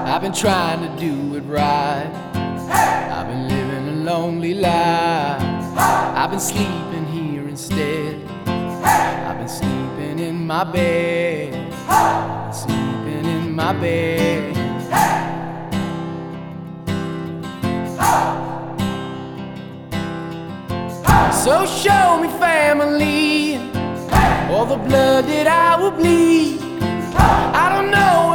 I've been trying to do it right. I've been living a lonely life. I've been sleeping here instead. I've been sleeping in my bed. Sleeping in my bed. So show me family, all the blood that I will bleed. I don't know